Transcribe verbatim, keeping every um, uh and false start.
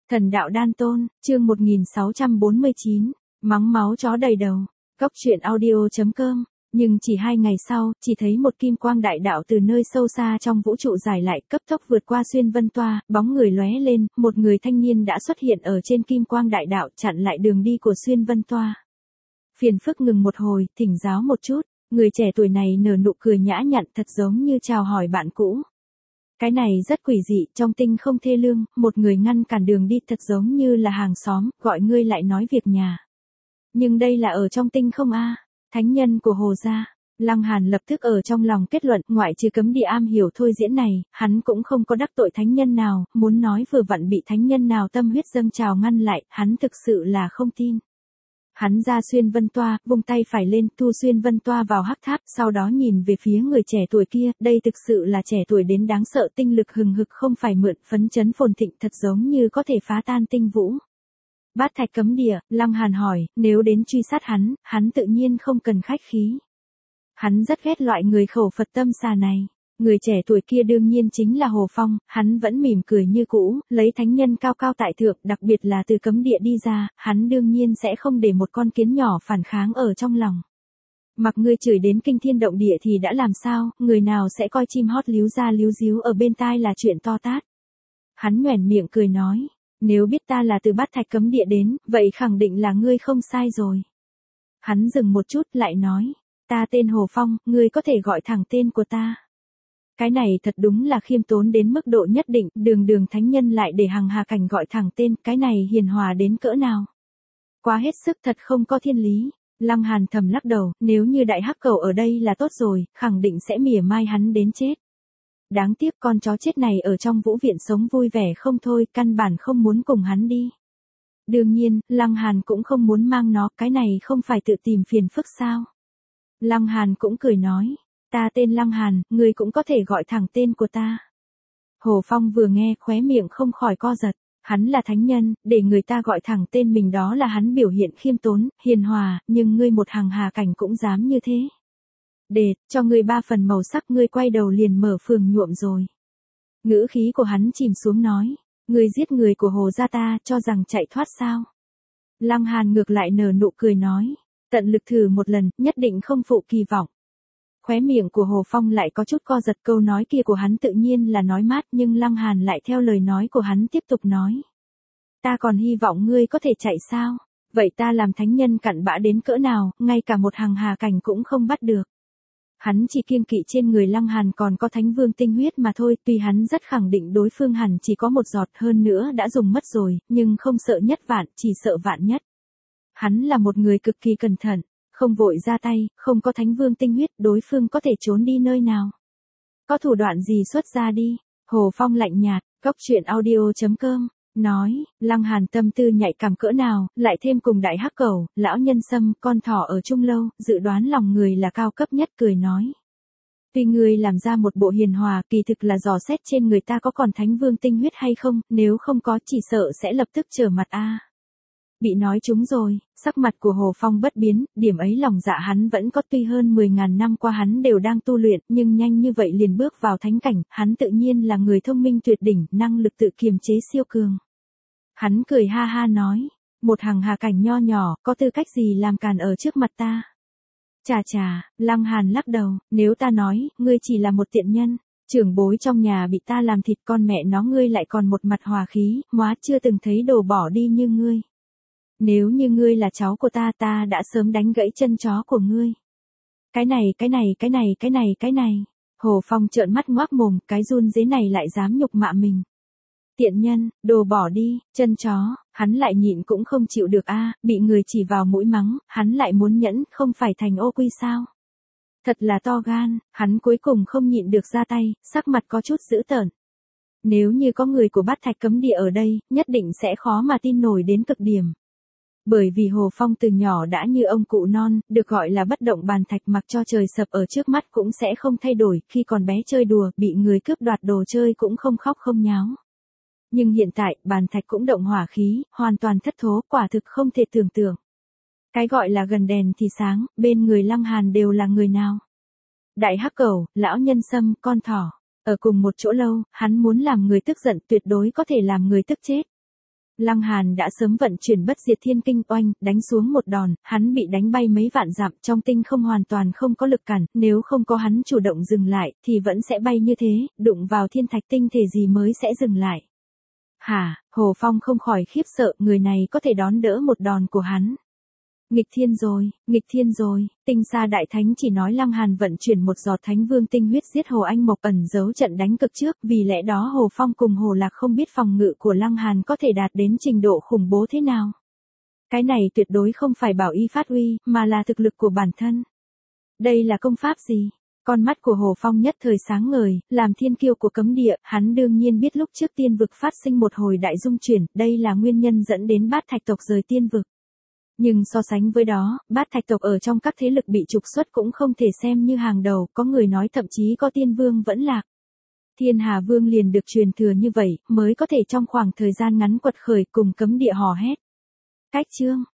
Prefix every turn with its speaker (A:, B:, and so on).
A: Thần đạo đan tôn, chương một nghìn sáu trăm bốn mươi chín, mắng máu chó đầy đầu, cốc truyện audio chấm com. Nhưng chỉ hai ngày sau, chỉ thấy một kim quang đại đạo từ nơi sâu xa trong vũ trụ dài lại cấp tốc vượt qua xuyên vân toa, bóng người lóe lên, một người thanh niên đã xuất hiện ở trên kim quang đại đạo chặn lại đường đi của xuyên vân toa. Phiền phức ngừng một hồi, thỉnh giáo một chút, người trẻ tuổi này nở nụ cười nhã nhặn thật giống như chào hỏi bạn cũ. Cái này rất quỷ dị, trong tinh không thê lương, một người ngăn cản đường đi thật giống như là hàng xóm, gọi ngươi lại nói việc nhà. Nhưng đây là ở trong tinh không a, thánh nhân của Hồ gia. Lăng Hàn lập tức ở trong lòng kết luận, ngoại trừ cấm địa am hiểu thôi diễn này, hắn cũng không có đắc tội thánh nhân nào, muốn nói vừa vặn bị thánh nhân nào tâm huyết dâng trào ngăn lại, hắn thực sự là không tin. Hắn ra xuyên vân toa, vung tay phải lên, thu xuyên vân toa vào hắc tháp, sau đó nhìn về phía người trẻ tuổi kia, đây thực sự là trẻ tuổi đến đáng sợ, tinh lực hừng hực không phải mượn, phấn chấn phồn thịnh thật giống như có thể phá tan tinh vũ. Bát thạch cấm địa, Lăng Hàn hỏi, nếu đến truy sát hắn, hắn tự nhiên không cần khách khí. Hắn rất ghét loại người khẩu Phật tâm xà này. Người trẻ tuổi kia đương nhiên chính là Hồ Phong, hắn vẫn mỉm cười như cũ, lấy thánh nhân cao cao tại thượng, đặc biệt là từ cấm địa đi ra, hắn đương nhiên sẽ không để một con kiến nhỏ phản kháng ở trong lòng. Mặc ngươi chửi đến kinh thiên động địa thì đã làm sao, người nào sẽ coi chim hót líu ra líu díu ở bên tai là chuyện to tát. Hắn nhoẻn miệng cười nói, nếu biết ta là từ Bát thạch cấm địa đến, vậy khẳng định là ngươi không sai rồi. Hắn dừng một chút lại nói, ta tên Hồ Phong, ngươi có thể gọi thẳng tên của ta. Cái này thật đúng là khiêm tốn đến mức độ nhất định, đường đường thánh nhân lại để hằng hà cảnh gọi thẳng tên, cái này hiền hòa đến cỡ nào. Quá hết sức thật không có thiên lý. Lăng Hàn thầm lắc đầu, nếu như đại hắc cầu ở đây là tốt rồi, khẳng định sẽ mỉa mai hắn đến chết. Đáng tiếc con chó chết này ở trong vũ viện sống vui vẻ không thôi, căn bản không muốn cùng hắn đi. Đương nhiên, Lăng Hàn cũng không muốn mang nó, cái này không phải tự tìm phiền phức sao. Lăng Hàn cũng cười nói. Ta tên Lăng Hàn, ngươi cũng có thể gọi thẳng tên của ta. Hồ Phong vừa nghe khóe miệng không khỏi co giật, hắn là thánh nhân, để người ta gọi thẳng tên mình đó là hắn biểu hiện khiêm tốn, hiền hòa, nhưng ngươi một hàng hà cảnh cũng dám như thế. Để, cho ngươi ba phần màu sắc ngươi quay đầu liền mở phường nhuộm rồi. Ngữ khí của hắn chìm xuống nói, ngươi giết người của Hồ gia ta cho rằng chạy thoát sao. Lăng Hàn ngược lại nở nụ cười nói, tận lực thử một lần, nhất định không phụ kỳ vọng. Khóe miệng của Hồ Phong lại có chút co giật, câu nói kia của hắn tự nhiên là nói mát nhưng Lăng Hàn lại theo lời nói của hắn tiếp tục nói. Ta còn hy vọng ngươi có thể chạy sao, vậy ta làm thánh nhân cặn bã đến cỡ nào, ngay cả một hàng hà cảnh cũng không bắt được. Hắn chỉ kiêng kỵ trên người Lăng Hàn còn có thánh vương tinh huyết mà thôi, tuy hắn rất khẳng định đối phương hẳn chỉ có một giọt hơn nữa đã dùng mất rồi, nhưng không sợ nhất vạn, chỉ sợ vạn nhất. Hắn là một người cực kỳ cẩn thận. Không vội ra tay, không có thánh vương tinh huyết, đối phương có thể trốn đi nơi nào. Có thủ đoạn gì xuất ra đi. Hồ Phong lạnh nhạt, cốc truyện audio chấm com, nói, Lăng Hàn tâm tư nhạy cảm cỡ nào, lại thêm cùng đại hắc cẩu, lão nhân sâm, con thỏ ở chung lâu, dự đoán lòng người là cao cấp nhất cười nói. Tuy ngươi làm ra một bộ hiền hòa, kỳ thực là dò xét trên người ta có còn thánh vương tinh huyết hay không, nếu không có chỉ sợ sẽ lập tức trở mặt a. Bị nói trúng rồi, sắc mặt của Hồ Phong bất biến, điểm ấy lòng dạ hắn vẫn có, tuy hơn mười ngàn năm qua hắn đều đang tu luyện, nhưng nhanh như vậy liền bước vào thánh cảnh, hắn tự nhiên là người thông minh tuyệt đỉnh, năng lực tự kiềm chế siêu cường. Hắn cười ha ha nói, một hàng hà cảnh nho nhỏ, có tư cách gì làm càn ở trước mặt ta. Chà chà, Lăng Hàn lắc đầu, nếu ta nói, ngươi chỉ là một tiện nhân, trưởng bối trong nhà bị ta làm thịt con mẹ nó ngươi lại còn một mặt hòa khí, móa chưa từng thấy đồ bỏ đi như ngươi. Nếu như ngươi là cháu của ta ta đã sớm đánh gãy chân chó của ngươi. Cái này cái này cái này cái này cái này. Hồ Phong trợn mắt ngoác mồm, cái run dế này lại dám nhục mạ mình. Tiện nhân, đồ bỏ đi, chân chó, hắn lại nhịn cũng không chịu được a, bị người chỉ vào mũi mắng, hắn lại muốn nhẫn, không phải thành ô quy sao. Thật là to gan, hắn cuối cùng không nhịn được ra tay, sắc mặt có chút dữ tợn. Nếu như có người của Bát thạch cấm địa ở đây, nhất định sẽ khó mà tin nổi đến cực điểm. Bởi vì Hồ Phong từ nhỏ đã như ông cụ non, được gọi là bất động bàn thạch, mặc cho trời sập ở trước mắt cũng sẽ không thay đổi, khi còn bé chơi đùa, bị người cướp đoạt đồ chơi cũng không khóc không nháo. Nhưng hiện tại, bàn thạch cũng động hỏa khí, hoàn toàn thất thố, quả thực không thể tưởng tượng. Cái gọi là gần đèn thì sáng, bên người Lăng Hàn đều là người nào? Đại hắc cẩu, lão nhân sâm, con thỏ, ở cùng một chỗ lâu, hắn muốn làm người tức giận tuyệt đối có thể làm người tức chết. Lăng Hàn đã sớm vận chuyển bất diệt thiên kinh oanh, đánh xuống một đòn, hắn bị đánh bay mấy vạn dặm, trong tinh không hoàn toàn không có lực cản, nếu không có hắn chủ động dừng lại, thì vẫn sẽ bay như thế, đụng vào thiên thạch tinh thể gì mới sẽ dừng lại. Hả, Hồ Phong không khỏi khiếp sợ, người này có thể đón đỡ một đòn của hắn. Nghịch thiên rồi, nghịch thiên rồi, Tinh Sa Đại Thánh chỉ nói Lăng Hàn vận chuyển một giọt Thánh Vương tinh huyết giết Hồ Anh Mộc ẩn giấu trận đánh cực trước, vì lẽ đó Hồ Phong cùng Hồ Lạc không biết phòng ngự của Lăng Hàn có thể đạt đến trình độ khủng bố thế nào. Cái này tuyệt đối không phải bảo y phát uy, mà là thực lực của bản thân. Đây là công pháp gì? Con mắt của Hồ Phong nhất thời sáng ngời, làm thiên kiêu của cấm địa, hắn đương nhiên biết lúc trước tiên vực phát sinh một hồi đại dung chuyển, đây là nguyên nhân dẫn đến Bát Thạch tộc rời tiên vực. Nhưng so sánh với đó, Bát Thạch tộc ở trong các thế lực bị trục xuất cũng không thể xem như hàng đầu, có người nói thậm chí có tiên vương vẫn lạc. Thiên Hà Vương liền được truyền thừa như vậy, mới có thể trong khoảng thời gian ngắn quật khởi cùng cấm địa hò hét. Cách chương,